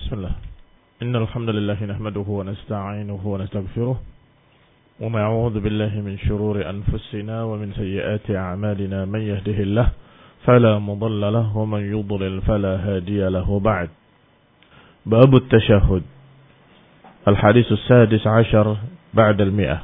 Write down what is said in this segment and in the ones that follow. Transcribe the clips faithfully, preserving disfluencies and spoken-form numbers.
Bismillah. Innal hamdalillah nahmaduhu wa nasta'inuhu wa nastaghfiruh wa na'udzu billahi min shururi anfusina wa min sayyiati a'malina man yahdihillahu fala mudilla lahu wa man yudlil fala hadiya lahu ba'd. Bab at-tashahhud. Al-hadits as-sadis 'ashar ba'da al-mi'ah.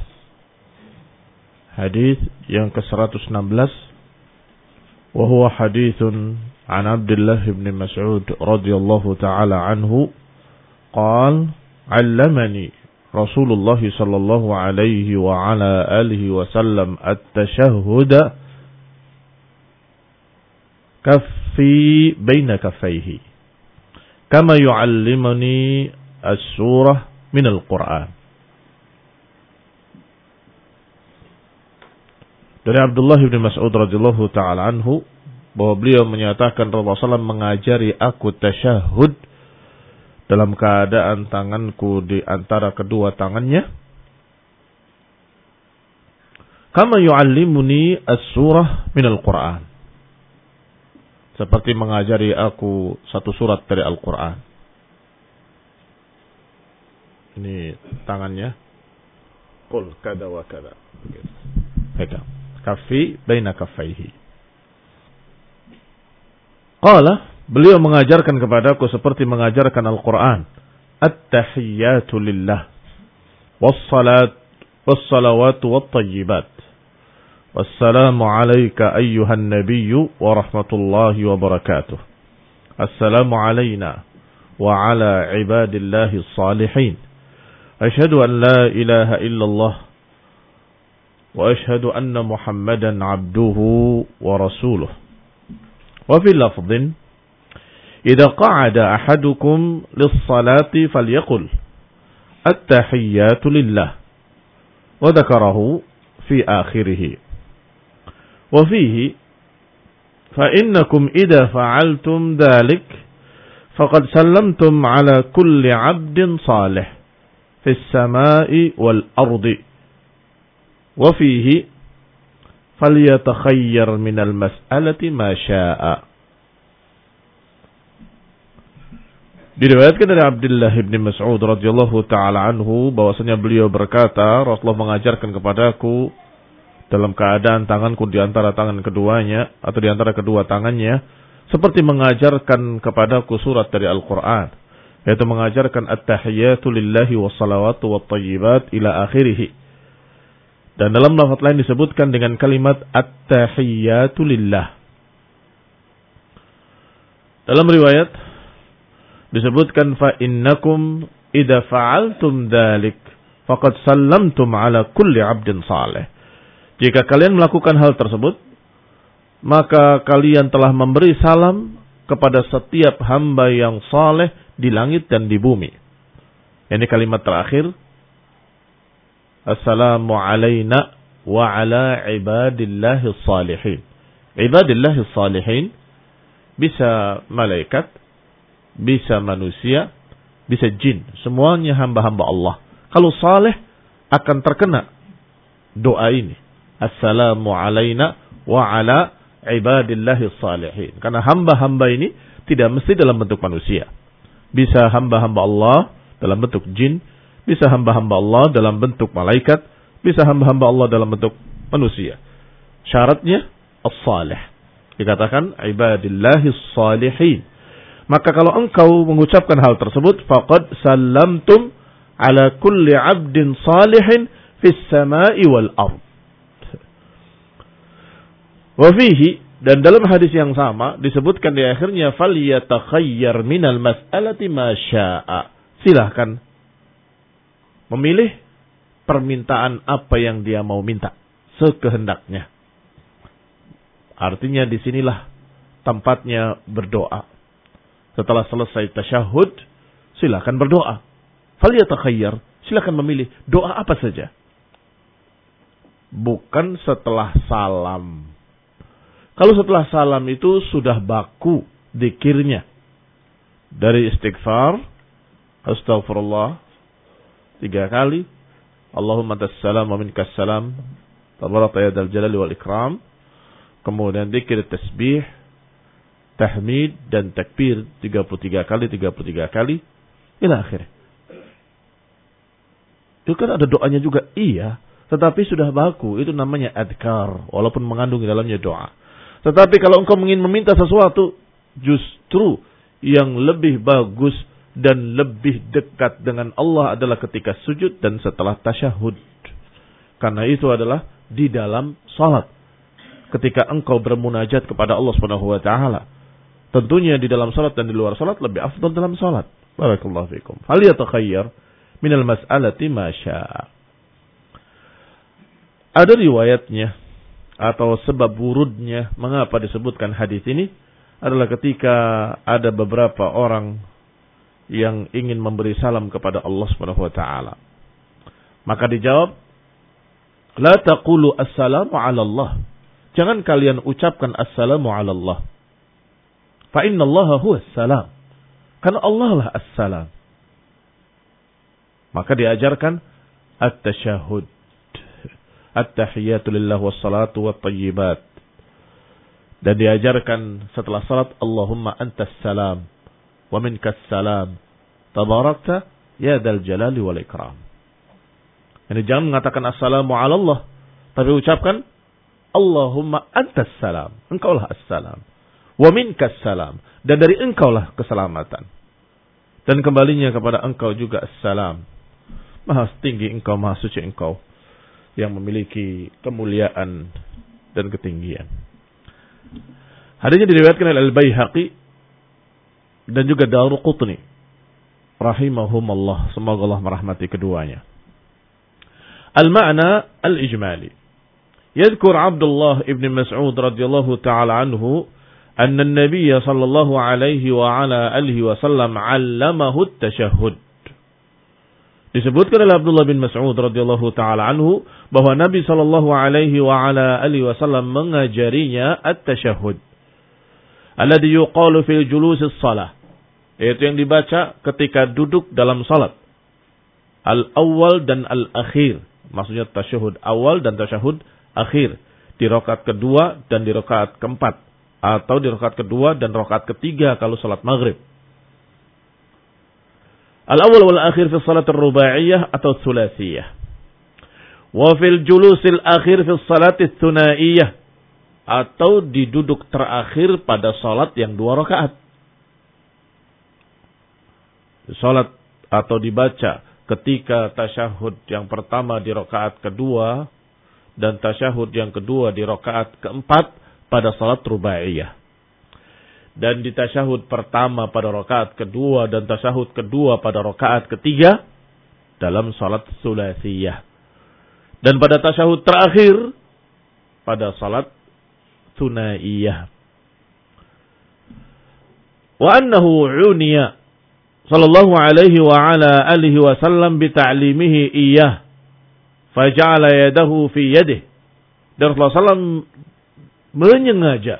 Hadis yang ke seratus enam belas wa huwa haditsun an Abdullah bin Mas'ud radhiyallahu ta'ala anhu qala 'allamani Rasulullah sallallahu alaihi wa ala alihi wa sallam at-tashahhud kaffi baina kaffayhi kama yu'allimuni as-surah min al-Qur'an. Dari Abdullah bin Mas'ud radhiyallahu ta'ala anhu bahwa beliau menyatakan Rasulullah shallallahu alaihi wasallam mengajari aku tasyahud dalam keadaan tanganku di antara kedua tangannya, kama yu'allimuni as-surah min al-Qur'an, seperti mengajari aku satu surat dari Al-Qur'an. Ini tangannya, qul kada wa kada, pegang kaffi baina kaffaihi. Qala, beliau mengajarkan kepadaku seperti mengajarkan Al-Quran. At-tahiyyatu lillah, wassalat, wassalawatu wattayyibat. Wassalamu alayka ayyuhan nabiyyu wa rahmatullahi wa barakatuh. Assalamu alayna wa ala ibadillahi salihin. Ashhadu an la ilaha illallah wa ashhadu anna Muhammadan abduhu wa rasuluh. وفي لفظ إذا قعد أحدكم للصلاة فليقل التحيات لله وذكره في آخره. وفيه فإنكم إذا فعلتم ذلك فقد سلمتم على كل عبد صالح في السماء والأرض. وفيه فَلْيَتَخَيَّرْ مِنَ الْمَسْأَلَةِ مَا شَاءَ. Diriwayatkan dari Abdullah bin Mas'ud radhiyallahu taala anhu bahwasanya beliau berkata, Rasulullah mengajarkan kepadaku dalam keadaan tanganku di antara tangan keduanya atau di antara kedua tangannya, seperti mengajarkan kepadaku surat dari Al-Qur'an, yaitu mengajarkan at-tahiyyatu lillahi wassalawatu wattayyibat ila akhirih. Dan dalam lafaz lain disebutkan dengan kalimat at-tahiyyatu lillah. Dalam riwayat disebutkan fa innakum idza fa'altum dzalik faqad sallamtum ala kulli 'abdin salih. Jika kalian melakukan hal tersebut, maka kalian telah memberi salam kepada setiap hamba yang saleh di langit dan di bumi. Ini kalimat terakhir, Assalamu alayna wa ala ibadillahi salihin. Ibadillahi salihin bisa malaikat, bisa manusia, bisa jin. Semuanya hamba-hamba Allah. Kalau saleh akan terkena doa ini. Assalamu alayna wa ala ibadillahi salihin. Karena hamba-hamba ini tidak mesti dalam bentuk manusia. Bisa hamba-hamba Allah dalam bentuk jin, bisa hamba-hamba Allah dalam bentuk malaikat, bisa hamba-hamba Allah dalam bentuk manusia. Syaratnya as-salih. Dikatakan ibadillahi salihin. Maka kalau engkau mengucapkan hal tersebut, faqad sallamtum ala kulli 'abdin salihin fis sama'i wal ard. Wa fihi, dan dalam hadis yang sama disebutkan di akhirnya falyatakhayyar minal mas'alati ma syaa. Silahkan memilih permintaan apa yang dia mau minta, sekehendaknya. Artinya disinilah tempatnya berdoa. Setelah selesai tasyahud, silakan berdoa. Falyatakhayyar, silakan memilih doa apa saja. Bukan setelah salam. Kalau setelah salam itu sudah baku dzikirnya. Dari istighfar, astaghfirullah tiga kali, Allahumma tassalam wa minkas salam, tabaraka ya dzal jalali wal ikram. Kemudian zikir tasbih, tahmid dan takbir tiga puluh tiga kali, tiga puluh tiga kali. Ila akhir. Itu kan ada doanya juga, iya. Tetapi sudah baku, itu namanya adkar. Walaupun mengandung di dalamnya doa. Tetapi kalau engkau ingin meminta sesuatu, justru yang lebih bagus dan lebih dekat dengan Allah adalah ketika sujud dan setelah tasyahud. Karena itu adalah di dalam salat. Ketika engkau bermunajat kepada Allah Subhanahu wa taala. Tentunya di dalam salat dan di luar salat lebih afdal dalam salat. Barakallahu fikum. Hal yatakhayyar minal mas'alati ma syaa. Ada riwayatnya atau sebab wurudnya mengapa disebutkan hadis ini adalah ketika ada beberapa orang yang ingin memberi salam kepada Allah Subhanahu wa taala. Maka dijawab, la taqulu assalamu ala Allah. Jangan kalian ucapkan assalamu ala Allah. Fa inna Allah huwa assalam. Karena Allah lah assalam. Maka diajarkan at-tasyahud. At-tahiyatu lillah wassalatu wattayyibat. Dan diajarkan setelah salat, Allahumma antas salam wa minkas salam tabarakta ya dal jalali wal ikram. Jadi jangan mengatakan assalamu ala Allah, tapi ucapkan Allahumma antas salam, engkaulah assalam, wa minkas salam, dan dari engkaulah keselamatan, dan kembalinya kepada engkau juga assalam. Maha tinggi engkau, maha suci engkau, yang memiliki kemuliaan dan ketinggian. Hadisnya diriwayatkan oleh Al-Baihaqi dan juga Daruqutni rahimahumallah, semoga Allah merahmati keduanya. Al-ma'na al-ijmali. Yadhkur Abdullah ibn Mas'ud radhiyallahu ta'ala anhu anna an-nabiy sallallahu alaihi wa ala alihi wa sallam 'allamahu at-tashahhud. Disebutkan oleh Abdullah bin Mas'ud radhiyallahu ta'ala anhu bahwa Nabi sallallahu alaihi wa ala alihi wa sallam mengajarinya at-tashahhud. Alladhi yuqalu fil julusis salah. Yaitu yang dibaca ketika duduk dalam salat. Al-awwal dan al-akhir. Maksudnya tasyahud awal dan tasyahud akhir. Di rakaat kedua dan di rakaat keempat. Atau di rakaat kedua dan rakaat ketiga kalau salat maghrib. Al-awwal wal-akhir fi salat ar-rubaiyah atau thulasiyah. Wa fil julusil akhir fi salat ats-tsunaiyah. Atau di duduk terakhir pada salat yang dua rakaat. Salat atau dibaca ketika tasyahud yang pertama di rakaat kedua dan tasyahud yang kedua di rakaat keempat pada salat rubaiyah. Dan di tasyahud pertama pada rakaat kedua dan tasyahud kedua pada rakaat ketiga dalam salat sulasiyah. Dan pada tasyahud terakhir pada salat sunaiyah. Wa annahu uniya sallallahu alaihi wa ala alihi wa sallam bi ta'limihi iyyah faja'ala yadahu fi yadihi. Dan Rasulullah sallallahu alaihi wasallam menyengaja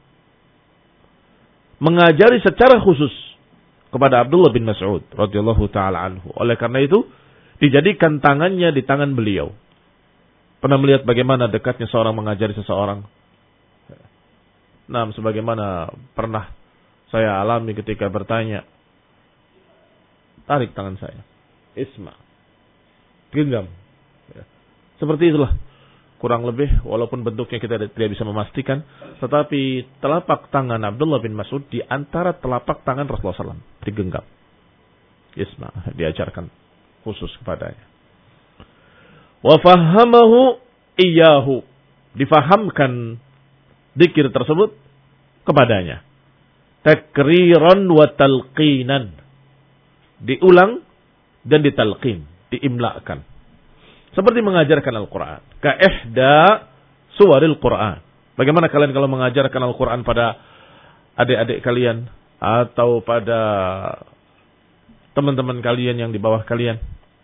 mengajari secara khusus kepada Abdullah bin Mas'ud radhiyallahu taala anhu. Oleh karena itu dijadikan tangannya di tangan beliau. Pernah melihat bagaimana dekatnya seorang mengajari seseorang? Nah, sebagaimana pernah saya alami ketika bertanya, tarik tangan saya, isma, genggam. Ya. Seperti itulah kurang lebih, walaupun bentuknya kita tidak bisa memastikan, tetapi telapak tangan Abdullah bin Mas'ud di antara telapak tangan Rasulullah sallallahu alaihi wasallam digenggam. Isma, diajarkan khusus kepadanya. Wa fahamahu iyyahu, difahamkan zikir tersebut kepadanya. Takriran wa talqinan, diulang dan ditalqin, diimlakan. Seperti mengajarkan Al-Quran. Ka'ihda suwaril Quran. Bagaimana kalian kalau mengajarkan Al-Quran pada adik-adik kalian atau pada teman-teman kalian yang di bawah kalian?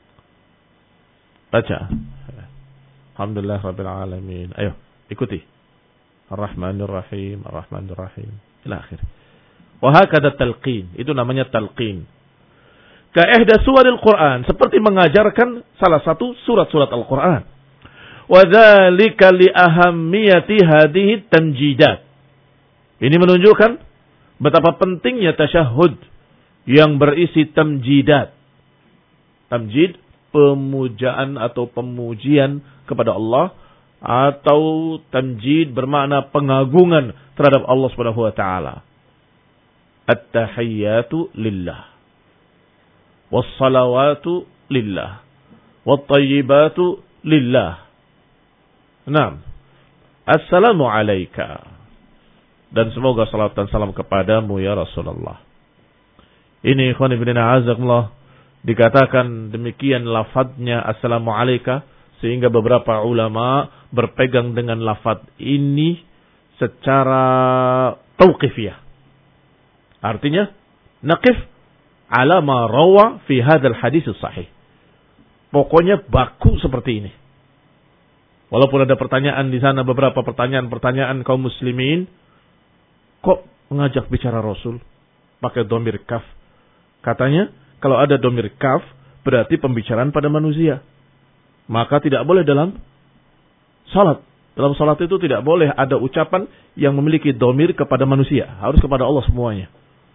Baca. Alhamdulillah Rabbil Alamin. Ayo, ikuti. Ar-Rahmanir Rahim, Ar-Rahmanir Rahim, ila akhir. Wa hakadha talqin, itu namanya talqin. Ka'ihda suwaril Quran, seperti mengajarkan salah satu surat-surat Al-Quran. Wa dzalika li ahammiyati hadhihi tamjidat. Ini menunjukkan betapa pentingnya tasyahud yang berisi tamjidat. Tamjid, pemujaan atau pemujian kepada Allah, atau tamjid bermakna pengagungan terhadap Allah Subhanahu wa taala. At-tahiyyatu lillah, was-salawatu lillah, wat-tayyibatu lillah. Naam. Assalamu alayka. Dan semoga salat dan salam kepadamu ya Rasulullah. Ini ikhwan fillah a'azakumullah, dikatakan demikian lafadznya assalamu alayka, sehingga beberapa ulama berpegang dengan lafadz ini secara tauqifiyah. Artinya, naqif ala ma rawa fi hadzal hadits sahih. Pokoknya baku seperti ini. Walaupun ada pertanyaan di sana, beberapa pertanyaan-pertanyaan kaum muslimin, kok mengajak bicara Rasul pakai dhamir kaf? Katanya, kalau ada dhamir kaf berarti pembicaraan pada manusia. Maka tidak boleh dalam salat. Dalam salat itu tidak boleh ada ucapan yang memiliki dhamir kepada manusia. Harus kepada Allah semuanya.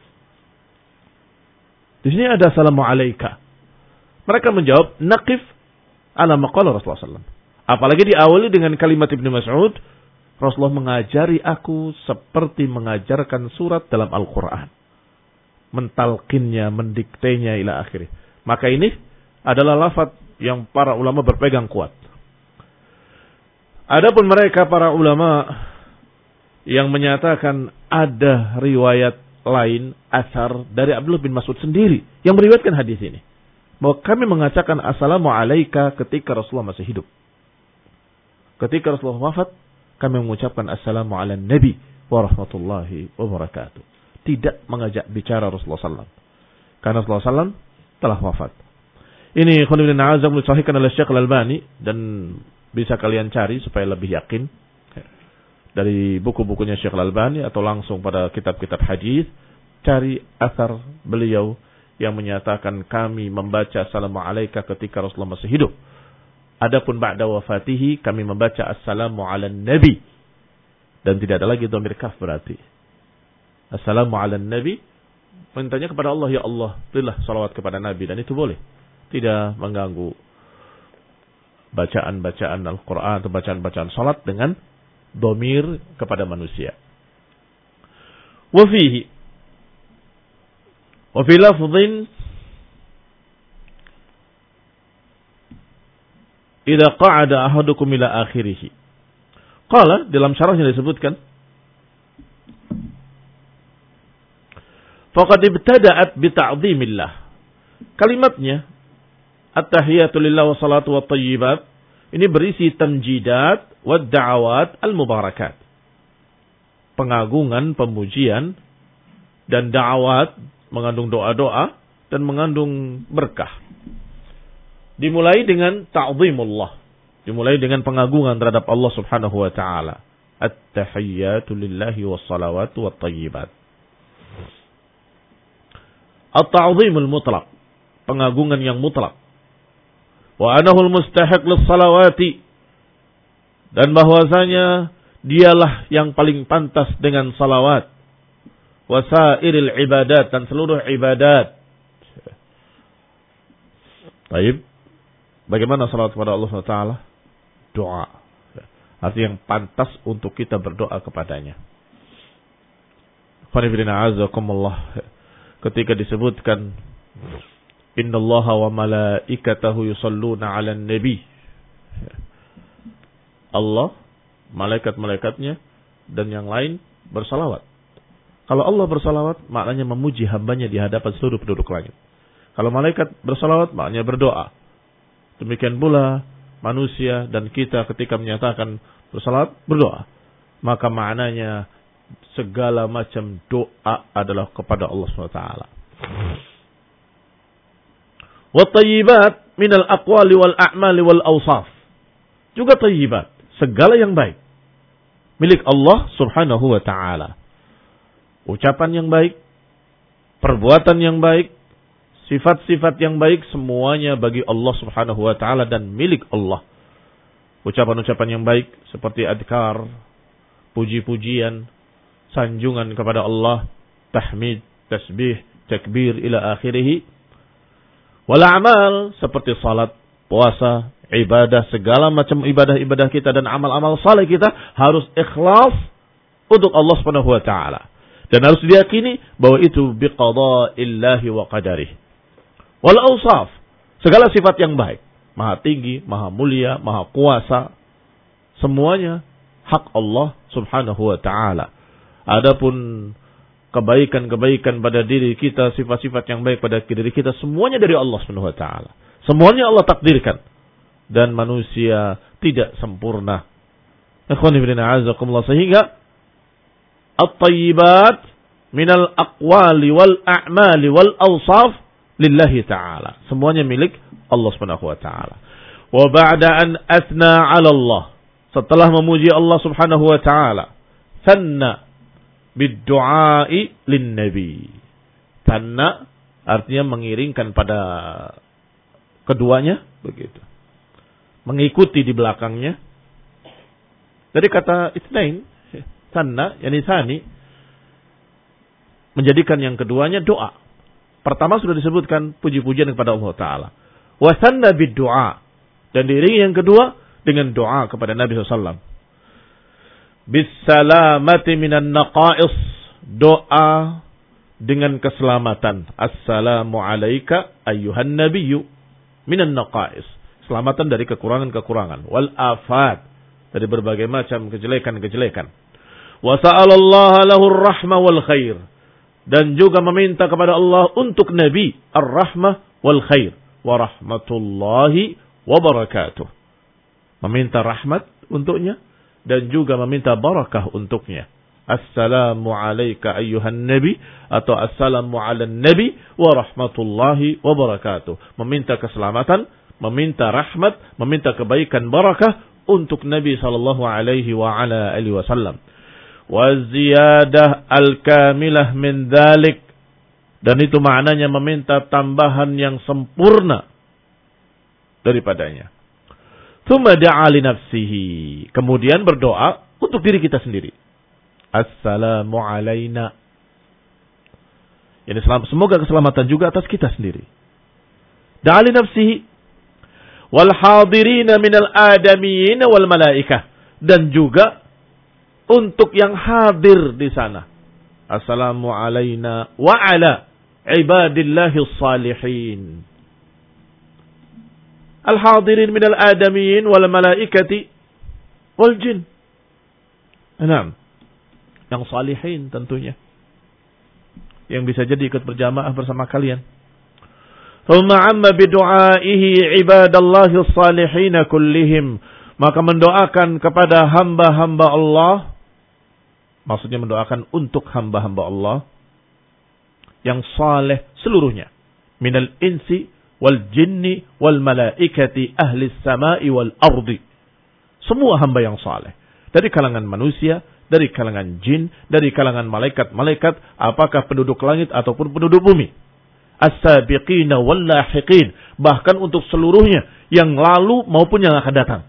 Di sini ada assalamu alayka. Mereka menjawab, naqif ala maqala Rasulullah sallallahu alaihi wasallam. Apalagi diawali dengan kalimat Ibnu Mas'ud, Rasulullah mengajari aku seperti mengajarkan surat dalam Al-Quran. Mentalkinnya, mendiktenya ila akhirih. Maka ini adalah lafaz yang para ulama berpegang kuat. Adapun mereka para ulama yang menyatakan ada riwayat lain, asar dari Abdullah bin Mas'ud sendiri yang meriwayatkan hadis ini, bahwa kami mengatakan assalamu alayka ketika Rasulullah masih hidup. Ketika Rasulullah wafat, kami mengucapkan assalamu ala nabi wa rahmatullahi wa barakatuh. Tidak mengajak bicara Rasulullah sallallahu alaihi wasallam, karena Rasulullah sallallahu alaihi wasallam telah wafat. Ini khonibin azam disahihkan oleh Syekh Al-Albani, dan bisa kalian cari supaya lebih yakin dari buku-bukunya Syekh Al-Albani atau langsung pada kitab-kitab hadis. Cari asar beliau yang menyatakan kami membaca assalamu alayka ketika Rasulullah masih hidup. Adapun ba'da wafatihi kami membaca assalamu ala nabi, dan tidak ada lagi dhamir kaf berarti. Assalamu ala nabi, mintanya kepada Allah, ya Allah berilah salawat kepada Nabi, dan itu boleh. Tidak mengganggu bacaan-bacaan Al-Quran atau bacaan-bacaan salat dengan dhamir kepada manusia. Wafihi wa fi lafdhin idza qa'ada ahadukum ila akhirih. Qala, dalam syarahnya disebutkan, faqad ibtada'at bi ta'dhimillah. Kalimatnya at-tahiyatu lillah wa salatu wa tayyibat ini berisi tamjidat wa da'awat al-mubarakat. Pengagungan, pemujian, dan da'awat, mengandung doa-doa dan mengandung berkah. Dimulai dengan ta'zimullah, dimulai dengan pengagungan terhadap Allah Subhanahu wa taala. At-tahiyyatu lillahi was salawatu wat tayyibat. At-ta'zimul mutlaq, pengagungan yang mutlak. Wa anahul mustahiq lis salawati, dan bahwasanya dialah yang paling pantas dengan salawat. Wasairil ibadat, dan seluruh ibadat. Baik. Bagaimana salawat kepada Allah subhanahu wa taala? Doa. Artinya yang pantas untuk kita berdoa kepadanya. Qanifidina azakumullah. Ketika disebutkan innallaha wa malaikatahu yusalluna 'alan nabi. Allah, malaikat-malaikatnya dan yang lain bersalawat. Kalau Allah bersalawat, maknanya memuji hambanya di hadapan seluruh penduduk langit. Kalau malaikat bersalawat, maknanya berdoa. Demikian pula manusia dan kita ketika menyatakan bersalawat, berdoa. Maka maknanya segala macam doa adalah kepada Allah subhanahu wa taala. Wa tayyibat minal aqwali wal a'mali wal awsaf. Juga tayyibat, segala yang baik milik Allah subhanahu wa ta'ala. Ucapan yang baik, perbuatan yang baik, sifat-sifat yang baik, semuanya bagi Allah subhanahu wa ta'ala dan milik Allah. Ucapan-ucapan yang baik seperti adhkar, puji-pujian, sanjungan kepada Allah, tahmid, tasbih, takbir ila akhirih. Wal a'mal seperti salat, puasa, ibadah, segala macam ibadah-ibadah kita dan amal-amal saleh kita harus ikhlas untuk Allah Subhanahu wa taala. Dan harus diyakini bahwa itu biqada'illahi wa qadarih. Wal awsaf, segala sifat yang baik, maha tinggi, maha mulia, maha kuasa, semuanya hak Allah Subhanahu wa taala. Adapun kebaikan-kebaikan pada diri kita, sifat-sifat yang baik pada diri kita, semuanya dari Allah Subhanahu wa taala. Semuanya Allah takdirkan. Dan manusia tidak sempurna. Ikhwani fillah azakumullah, sehingga at-tayyibat minal aqwali wal a'mali wal awsaf lillahi ta'ala. Semuanya milik Allah Subhanahu wa taala. Wa ba'da an athna 'ala Allah, setelah memuji Allah Subhanahu wa taala, thanna bid-du'a'i lin-nabi. Thanna artinya mengiringkan pada keduanya, begitu. Mengikuti di belakangnya. Dari kata itsnain, thanna yani tsani, menjadikan yang keduanya doa. Pertama sudah disebutkan puji-pujian kepada Allah taala. Wa thanna bid-du'a, dan diiringi yang kedua dengan doa kepada Nabi sallallahu alaihi wasallam. Bisalamati minan naqais, doa dengan keselamatan. Assalamu alayka ayyuhan nabiyyu minan naqais, selamatan dari kekurangan-kekurangan. Wal afat, dari berbagai macam kejelekan-kejelekan. Wa sa'alallaha lahur rahmah wal khair, dan juga meminta kepada Allah untuk Nabi ar-rahmah wal khair. Wa rahmatullahi wa barakatuh, meminta rahmat untuknya dan juga meminta barakah untuknya. Assalamu alayka ayyuhan nabi, atau assalamu ala nabi wa rahmatullahi wa barakatuh. Meminta keselamatan, meminta rahmat, meminta kebaikan barakah untuk Nabi sallallahu alaihi wa ala alihi wasallam. Wa ziyadah al-kamilah min dzalik, dan itu maknanya meminta tambahan yang sempurna daripadanya. Tsumma da'a li nafsihi, kemudian berdoa untuk diri kita sendiri. Assalamu alaina, yani semoga keselamatan juga atas kita sendiri. Da'a li nafsihi wal hadirina minal adamiyyin wal malaikah, dan juga untuk yang hadir di sana. Assalamu alaina wa ala ibadillahis salihin. Al-hadirin minal adamiyyin wal malaikati wal jin. Enam. Yang salihin tentunya, yang bisa jadi ikut berjamaah bersama kalian. Thumma amma bidu'aihi ibadallahi salihin kullihim, maka mendoakan kepada hamba-hamba Allah, maksudnya mendoakan untuk hamba-hamba Allah yang saleh seluruhnya, minal insi wal jinni wal malaikati ahli samai wal ardi, semua hamba yang saleh dari kalangan manusia, dari kalangan jin, dari kalangan malaikat-malaikat, apakah penduduk langit ataupun penduduk bumi. As-sabiqina wal lahiqin, bahkan untuk seluruhnya, yang lalu maupun yang akan datang.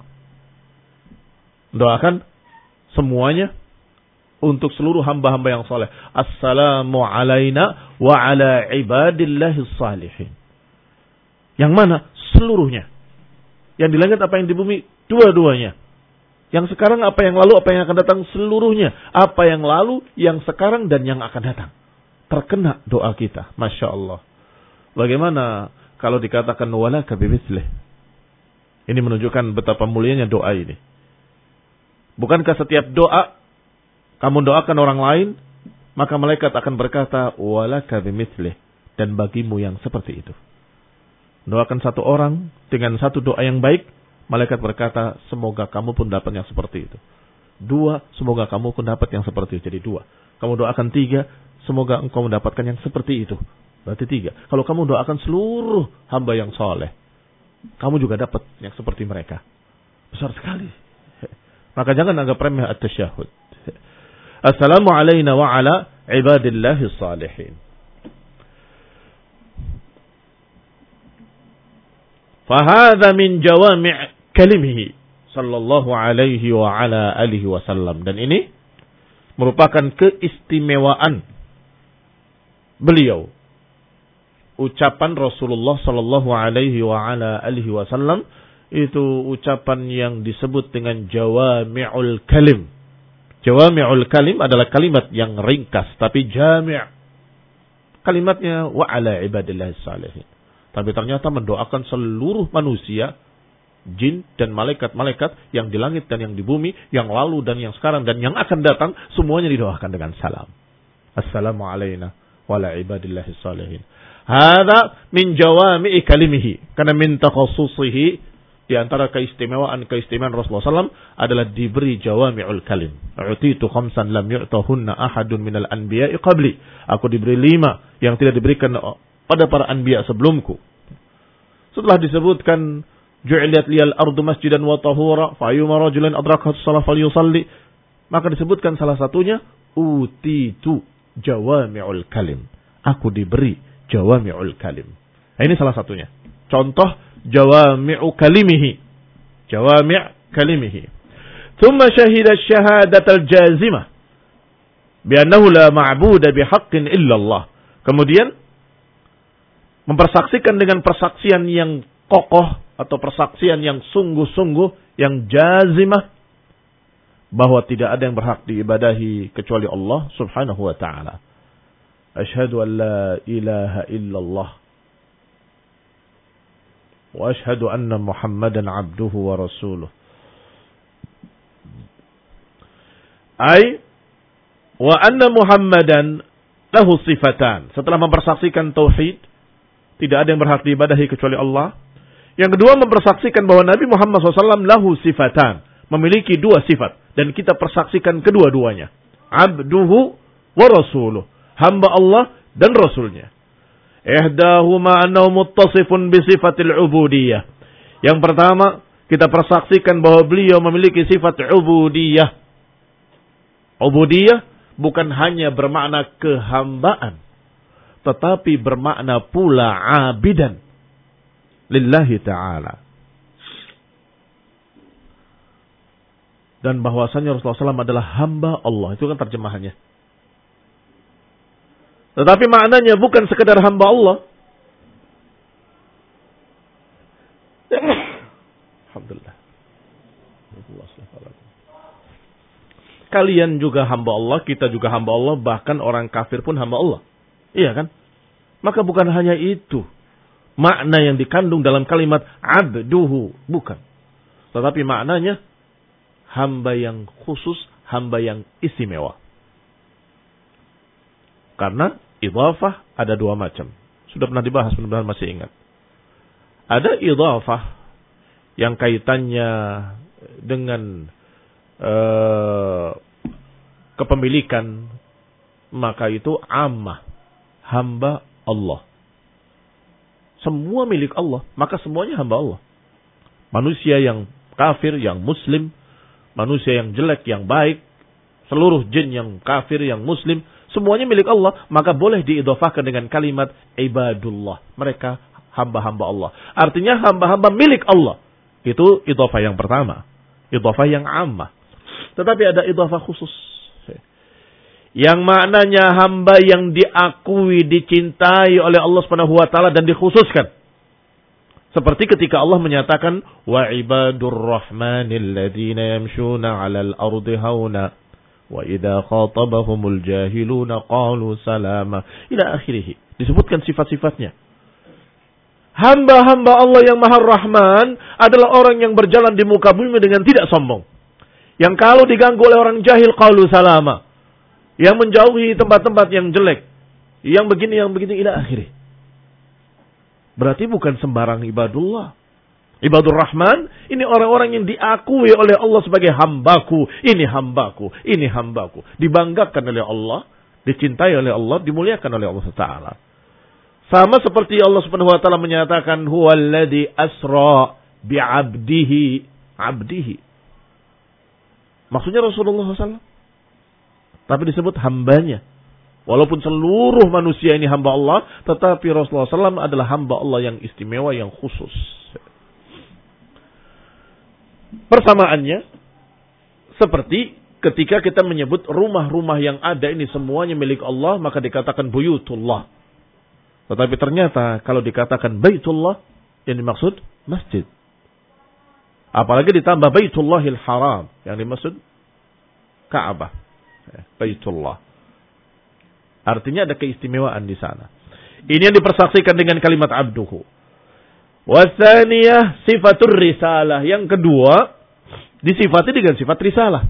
Doakan semuanya untuk seluruh hamba-hamba yang saleh. Assalamu alaina wa ala ibadillahis salihin. Yang mana? Seluruhnya. Yang di langit apa yang di bumi? Dua-duanya. Yang sekarang apa yang lalu, apa yang akan datang, seluruhnya. Apa yang lalu, yang sekarang, dan yang akan datang. Terkena doa kita. Masya Allah. Bagaimana kalau dikatakan walaka bimithlih? Ini menunjukkan betapa mulianya doa ini. Bukankah setiap doa, kamu doakan orang lain, maka malaikat akan berkata, walaka bimithlih, dan bagimu yang seperti itu. Doakan satu orang dengan satu doa yang baik, malaikat berkata, semoga kamu pun dapat yang seperti itu. Dua, semoga kamu pun dapat yang seperti itu. Jadi dua. Kamu doakan tiga, semoga engkau mendapatkan yang seperti itu. Berarti tiga. Kalau kamu doakan seluruh hamba yang soleh, kamu juga dapat yang seperti mereka. Besar sekali. Maka jangan anggap remeh at-tasyahud. Assalamu alayna wa ala ibadillahi salihin. Fahadha min jawami' kalimihi sallallahu alaihi wa ala alihi wasallam. Dan ini merupakan keistimewaan beliau ucapan Rasulullah sallallahu alaihi wa ala alihi wasallam itu ucapan yang disebut dengan jawami'ul kalim. Jawami'ul kalim adalah kalimat yang ringkas tapi jami'. Kalimatnya wa ala ibadillahis salihin. Tapi ternyata mendoakan seluruh manusia, jin dan malaikat-malaikat yang di langit dan yang di bumi, yang lalu dan yang sekarang dan yang akan datang, semuanya didoakan dengan salam. Assalamu alayna wa ala ibadillahis salihin. Hada min jawami'i kalimihi. Karena min takhassusihi, di antara keistimewaan-keistimewaan Rasulullah sallallahu alaihi wasallam adalah diberi jawami'ul kalim. Utitu khamsan lam yu'tahunna ahadun minal anbiya'i qabli. Aku diberi lima yang tidak diberikan pada para anbiya sebelumku. Setelah disebutkan ju'ilat liyal ardu masjidan wa tahura fa ayyuma rajulin adrakahu as-shalah falyusalli, maka disebutkan salah satunya utitu jawami'ul kalim. Aku diberi jawami'ul kalim. Nah, ini salah satunya. Contoh jawami'u kalimihi. Jawami' kalimihi. Thumma syahida syahadatal jazimah bi annahu la ma'buda bihaqqin illa Allah. Kemudian mempersaksikan dengan persaksian yang kokoh atau persaksian yang sungguh-sungguh, yang jazimah, bahwa tidak ada yang berhak diibadahi kecuali Allah subhanahu wa ta'ala. Asyhadu an la ilaha illallah wa asyhadu anna Muhammadan abduhu wa rasuluh. Ay wa anna Muhammadan lahu sifatan. Setelah mempersaksikan tauhid, tidak ada yang berhak diibadahi kecuali Allah. Yang kedua, mempersaksikan bahwa Nabi Muhammad shallallahu alaihi wasallam lahu sifatan, memiliki dua sifat, dan kita persaksikan kedua-duanya. Abduhu wa rasuluh, hamba Allah dan Rasulnya. Ihdahuma annahu muttasifun bi sifatil ubudiyah. Yang pertama, kita persaksikan bahwa beliau memiliki sifat ubudiyah. Ubudiyah bukan hanya bermakna kehambaan, tetapi bermakna pula abidan lillahi ta'ala. Dan bahwasanya Rasulullah shallallahu alaihi wasallam adalah hamba Allah. Itu kan terjemahannya. Tetapi maknanya bukan sekedar hamba Allah. Alhamdulillah. Kalian juga hamba Allah, kita juga hamba Allah, bahkan orang kafir pun hamba Allah. Iya kan? Maka bukan hanya itu makna yang dikandung dalam kalimat abduhu, bukan. Tetapi maknanya hamba yang khusus, hamba yang istimewa. Karena idhafah ada dua macam. Sudah pernah dibahas, mudah-mudahan masih ingat. Ada idhafah yang kaitannya dengan uh, kepemilikan, maka itu ammah, hamba Allah. Semua milik Allah, maka semuanya hamba Allah. Manusia yang kafir, yang muslim, manusia yang jelek, yang baik, seluruh jin yang kafir, yang muslim, semuanya milik Allah, maka boleh diidhafahkan dengan kalimat ibadullah. Mereka hamba-hamba Allah. Artinya hamba-hamba milik Allah. Itu idhafah yang pertama. Idhafah yang ammah. Tetapi ada idhafah khusus. Yang maknanya hamba yang diakui, dicintai oleh Allah Subhanahu wa taala dan dikhususkan. Seperti ketika Allah menyatakan wa ibadur rahmanil ladzina yamshuna 'alal ardi hauna wa idza khatabahumul jahiluna qalu salama ila akhirih. Disebutkan sifat-sifatnya. Hamba-hamba Allah yang Maha Rahman adalah orang yang berjalan di muka bumi dengan tidak sombong. Yang kalau diganggu oleh orang jahil qalu salama. Yang menjauhi tempat-tempat yang jelek. Yang begini, yang begini, ila akhirih. Berarti bukan sembarang ibadullah. Ibadur Rahman, ini orang-orang yang diakui oleh Allah sebagai hambaku. Ini hambaku, ini hambaku. Dibanggakan oleh Allah, dicintai oleh Allah, dimuliakan oleh Allah Taala. Sama seperti Allah Subhanahu wa taala menyatakan huwallazi asra bi'abdihi, abdihi. Maksudnya Rasulullah shallallahu alaihi wasallam. Tapi disebut hambanya. Walaupun seluruh manusia ini hamba Allah, tetapi Rasulullah shallallahu alaihi wasallam adalah hamba Allah yang istimewa, yang khusus. Persamaannya seperti ketika kita menyebut rumah-rumah yang ada ini semuanya milik Allah, maka dikatakan buyutullah. Tetapi ternyata kalau dikatakan Baitullah, yang dimaksud masjid. Apalagi ditambah Baitullahil Haram, yang dimaksud Ka'bah. Baitullah. Artinya ada keistimewaan di sana. Ini yang dipersaksikan dengan kalimat abduhu. Wasaniyah sifatur risalah. Yang kedua, disifati dengan sifat risalah.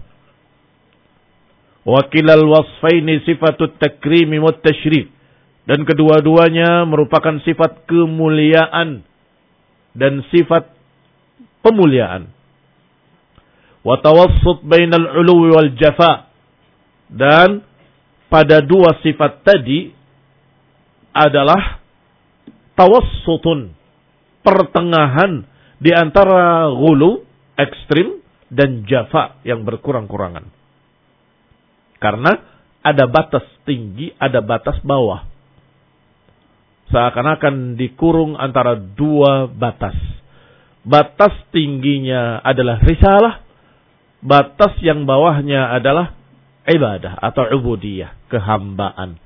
Wakilal wasfaini sifatut takrimi wat tasyrif. Dan kedua-duanya merupakan sifat kemuliaan dan sifat pemuliaan. Wa tawassut bainal uluwi wal jafa. Dan pada dua sifat tadi adalah tawassutun, pertengahan di antara ghulu, ekstrim, dan jafa yang berkurang-kurangan. Karena ada batas tinggi, ada batas bawah. Seakan-akan dikurung antara dua batas. Batas tingginya adalah risalah, batas yang bawahnya adalah ibadah atau ubudiyah, kehambaan.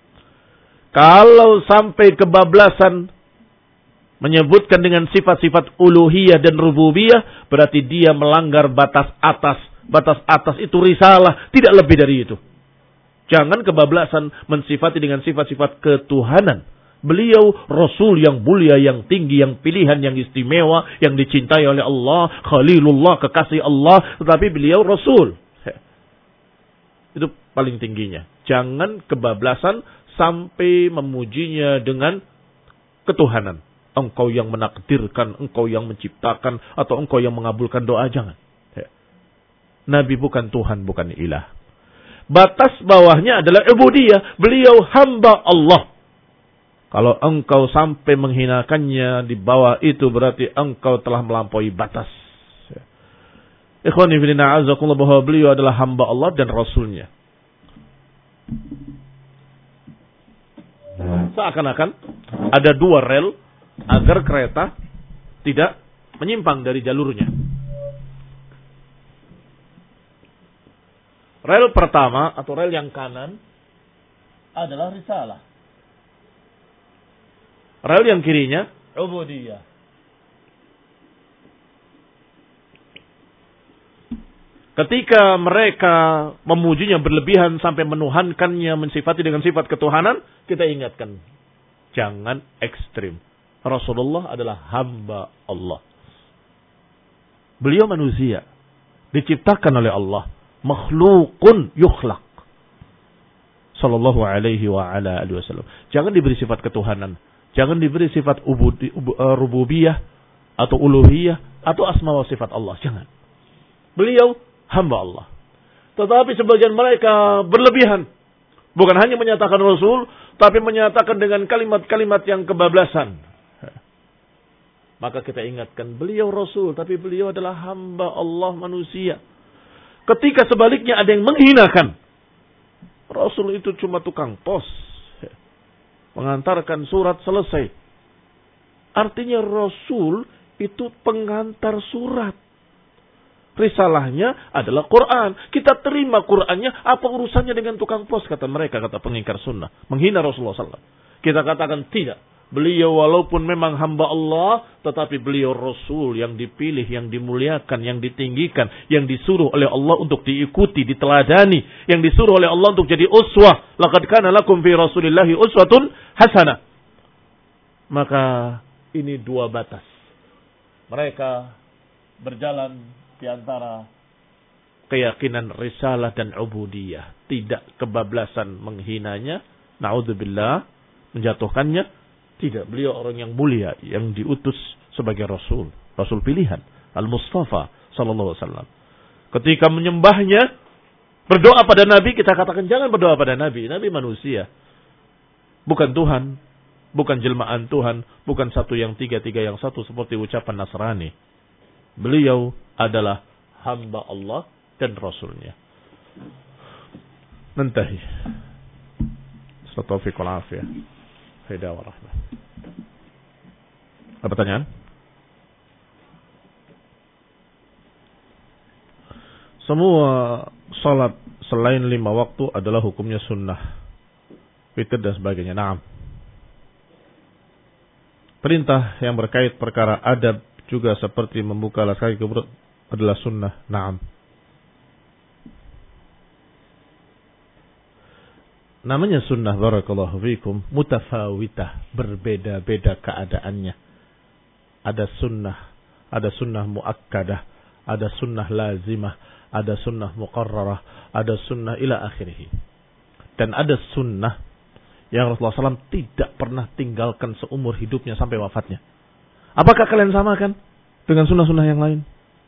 Kalau sampai kebablasan menyebutkan dengan sifat-sifat uluhiyah dan rububiyah, berarti dia melanggar batas atas. Batas atas itu risalah, tidak lebih dari itu. Jangan kebablasan mensifati dengan sifat-sifat ketuhanan. Beliau Rasul yang mulia, yang tinggi, yang pilihan, yang istimewa, yang dicintai oleh Allah, Khalilullah, kekasih Allah, tetapi beliau Rasul. Itu paling tingginya. Jangan kebablasan sampai memujinya dengan ketuhanan. Engkau yang menakdirkan, engkau yang menciptakan, atau engkau yang mengabulkan doa, jangan. Nabi bukan Tuhan, bukan ilah. Batas bawahnya adalah ubudiyah. Beliau hamba Allah. Kalau engkau sampai menghinakannya di bawah itu, berarti engkau telah melampaui batas. Ikhwani fillah a'azakumullah, bahwa beliau adalah hamba Allah dan Rasulnya. Seakan-akan ada dua rel agar kereta tidak menyimpang dari jalurnya. Rel pertama atau rel yang kanan adalah risalah. Rel yang kirinya ubudiyah. Ketika mereka memujinya berlebihan sampai menuhankannya, mensifati dengan sifat ketuhanan, kita ingatkan, jangan ekstrim. Rasulullah adalah hamba Allah. Beliau manusia, diciptakan oleh Allah, makhlukun yukhlaq. Sallallahu alaihi wa ala alihi wasallam. Jangan diberi sifat ketuhanan. Jangan diberi sifat ubudi, ub, uh, rububiyah atau uluhiyah atau asma wa sifat Allah. Jangan. Beliau hamba Allah. Tetapi sebagian mereka berlebihan. Bukan hanya menyatakan Rasul, tapi menyatakan dengan kalimat-kalimat yang kebablasan. Maka kita ingatkan, beliau Rasul, tapi beliau adalah hamba Allah manusia. Ketika sebaliknya ada yang menghinakan, Rasul itu cuma tukang pos. Mengantarkan surat selesai. Artinya Rasul itu pengantar surat. Risalahnya adalah Quran. Kita terima Qurannya, apa urusannya dengan tukang pos, kata mereka, kata pengingkar sunnah. Menghina Rasulullah sallallahu alaihi wasallam. Kita katakan tidak. Beliau walaupun memang hamba Allah, tetapi beliau Rasul yang dipilih, yang dimuliakan, yang ditinggikan, yang disuruh oleh Allah untuk diikuti, diteladani, yang disuruh oleh Allah untuk jadi uswah. Laqad kana lakum fi Rasulillahi uswatun hasanah. Maka ini dua batas. Mereka berjalan di antara keyakinan risalah dan ubudiyah. Tidak kebablasan menghinanya, na'udzubillah, menjatuhkannya. Tidak, beliau orang yang mulia, yang diutus sebagai Rasul. Rasul pilihan. Al-Mustafa sallallahu alaihi wasallam. Ketika menyembahnya, berdoa pada Nabi, kita katakan jangan berdoa pada Nabi. Nabi manusia. Bukan Tuhan. Bukan jelmaan Tuhan. Bukan satu yang tiga, tiga yang satu. Seperti ucapan Nasrani. Beliau adalah hamba Allah dan Rasulnya. Nantahi. Astagfirullah wal afiyah. Hidayah wa rahmah. Ada pertanyaan? Semua salat selain lima waktu adalah hukumnya sunnah, witir dan sebagainya. Naam. perintah yang berkait perkara adab juga seperti membuka alas kaki ke perut adalah sunnah. Naam. Namanya sunnah, barakallahu fikum, mutafawitah, berbeda-beda keadaannya. Ada sunnah, ada sunnah muakkadah, ada sunnah lazimah, ada sunnah muqarrarah, ada sunnah ila akhirih. Dan ada sunnah yang Rasulullah shallallahu alaihi wasallam tidak pernah tinggalkan seumur hidupnya sampai wafatnya. Apakah kalian samakan dengan sunnah-sunnah yang lain?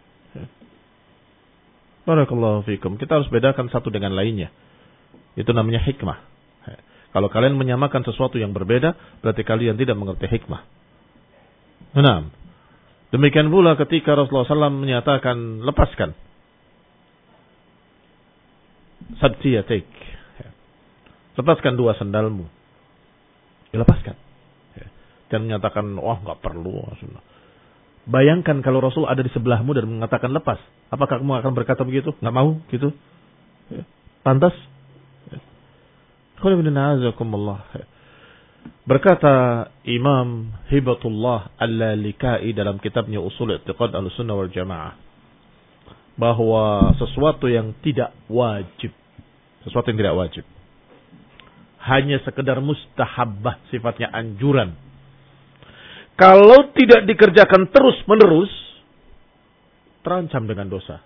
Barakallahu fikum. Kita harus bedakan satu dengan lainnya. Itu namanya hikmah. Kalau kalian menyamakan sesuatu yang berbeda, berarti kalian tidak mengerti hikmah. Nah, demikian pula ketika Rasulullah shallallahu alaihi wasallam menyatakan, lepaskan sabtiyatik, lepaskan dua sandalmu. Dilepaskan. Dan menyatakan, wah nggak perlu. Bayangkan kalau Rasul ada di sebelahmu dan mengatakan lepas. Apakah kamu akan berkata begitu? Nggak mau gitu? Pantas? Berkata Imam Hibatullah Al-Lalikai dalam kitabnya Usul I'tiqad Ahlussunnah wal Jamaah, bahwa sesuatu yang tidak wajib, sesuatu yang tidak wajib, hanya sekedar mustahabbah, sifatnya anjuran, kalau tidak dikerjakan terus menerus, terancam dengan dosa.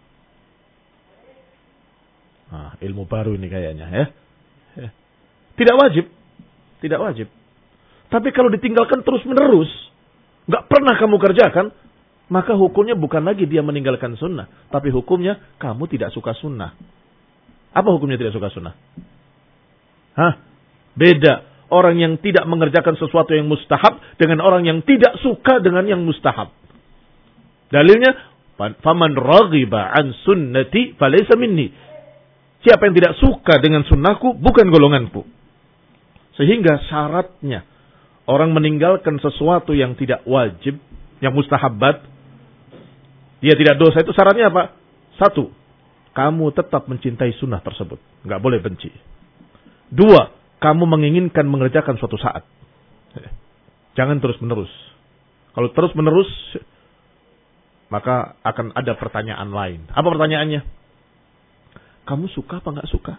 Nah, ilmu baru ini kayaknya ya. Tidak wajib, tidak wajib. Tapi kalau ditinggalkan terus menerus, nggak pernah kamu kerjakan, maka hukumnya bukan lagi dia meninggalkan sunnah, tapi hukumnya kamu tidak suka sunnah. Apa hukumnya tidak suka sunnah? Hah? Beda. Orang yang tidak mengerjakan sesuatu yang mustahab dengan orang yang tidak suka dengan yang mustahab. Dalilnya, faman raghiba an sunnati falaysa minni. Siapa yang tidak suka dengan sunnahku bukan golonganku. Sehingga syaratnya orang meninggalkan sesuatu yang tidak wajib, yang mustahabbat, dia tidak dosa, itu syaratnya apa? Satu, kamu tetap mencintai sunnah tersebut, nggak boleh benci. Dua, kamu menginginkan mengerjakan suatu saat. Jangan terus menerus. Kalau terus menerus, maka akan ada pertanyaan lain. Apa pertanyaannya? Kamu suka apa nggak suka?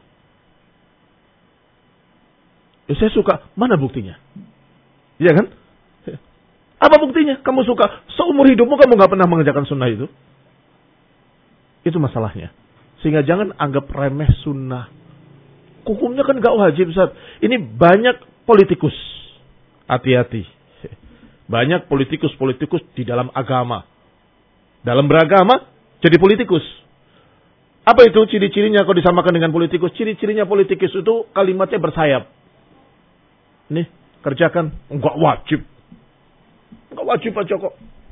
Ya, saya suka. Mana buktinya? Iya kan? Apa buktinya? Kamu suka. Seumur hidupmu kamu nggak pernah mengerjakan sunnah itu. Itu masalahnya. Sehingga jangan anggap remeh sunnah. Hukumnya kan nggak wajib, Ustaz. Ini banyak politikus. Hati-hati. Banyak politikus-politikus di dalam agama. Dalam beragama, jadi politikus. Apa itu ciri-cirinya kalau disamakan dengan politikus? Ciri-cirinya politikus itu kalimatnya bersayap. Nih, kerjakan. Enggak wajib. Enggak wajib aja kok.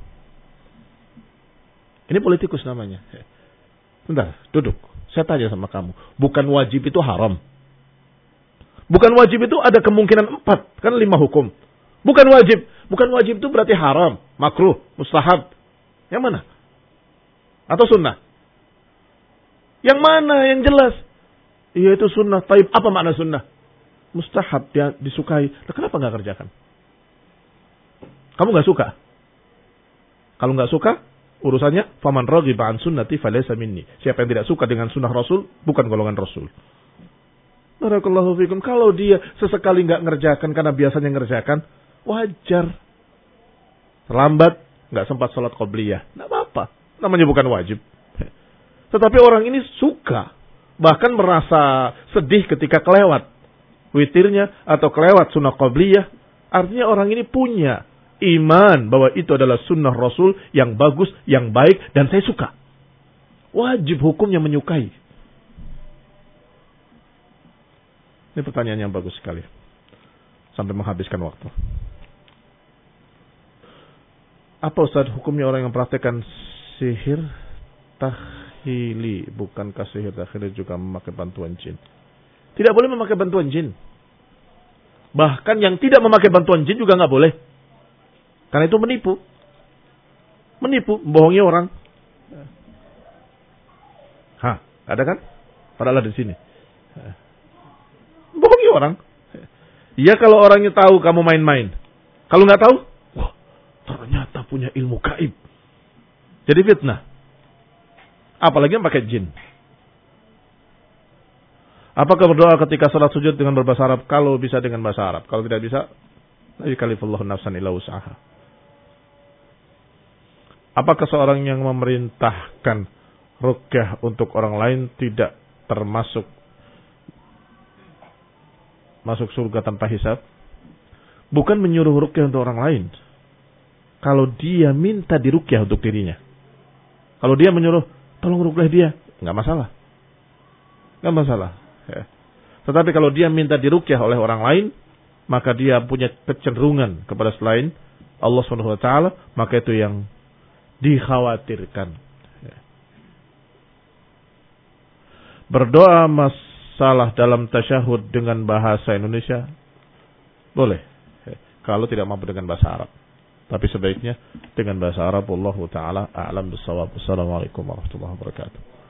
Ini politikus namanya. Bentar, duduk. Saya tanya sama kamu. Bukan wajib itu haram. Bukan wajib itu ada kemungkinan empat. Kan lima hukum. Bukan wajib. Bukan wajib itu berarti haram, makruh, mustahab. Yang mana? Atau sunnah? Yang mana yang jelas? Iya itu sunnah. Taib, apa makna sunnah? Mustahab, dia disukai. Nah, kenapa nggak kerjakan? Kamu nggak suka? Kalau nggak suka, urusannya faman raghiba an sunnati falaysa minni. Siapa yang tidak suka dengan sunnah Rasul, bukan golongan Rasul. Barakallahu fikum. Kalau dia sesekali nggak ngerjakan karena biasanya ngerjakan, wajar. Terlambat, nggak sempat sholat qobliyah, nggak apa-apa. Namanya bukan wajib. Tetapi orang ini suka, bahkan merasa sedih ketika kelewat witirnya atau kelewat sunnah qobliyah. Artinya orang ini punya iman bahwa itu adalah sunnah Rasul yang bagus, yang baik, dan saya suka. Wajib hukumnya menyukai. Ini pertanyaan yang bagus sekali. Sampai menghabiskan waktu. Apa Ustaz hukumnya orang yang mempraktekkan sihir takhili? Bukankah sihir takhili juga memakai bantuan jin? Tidak boleh memakai bantuan jin. Bahkan yang tidak memakai bantuan jin juga nggak boleh. Karena itu menipu. Menipu, membohongi orang. Hah, ada kan? Padahal ada di sini. Membohongi orang. Iya kalau orangnya tahu kamu main-main. Kalau nggak tahu, wah, seolah-olah punya ilmu gaib. Jadi fitnah. Apalagi yang pakai jin. Apakah berdoa ketika salat sujud dengan berbahasa Arab? Kalau bisa dengan bahasa Arab. Kalau tidak bisa, la yukallifullahu nafsan illa wus'aha. Apakah seorang yang memerintahkan ruqyah untuk orang lain tidak termasuk masuk surga tanpa hisab? Bukan menyuruh ruqyah untuk orang lain. Kalau dia minta diruqyah untuk dirinya. Kalau dia menyuruh, tolong ruqyah dia, nggak masalah. Nggak masalah. Ya. Tetapi kalau dia minta diruqyah oleh orang lain, maka dia punya kecenderungan kepada selain Allah subhanahu wa taala, maka itu yang dikhawatirkan. Ya. Berdoa masalah dalam tasyahud dengan bahasa Indonesia boleh, ya, kalau tidak mampu dengan bahasa Arab. Tapi sebaiknya dengan bahasa Arab. Wallahu taala a'lam bissawab. Assalamualaikum warahmatullahi wabarakatuh.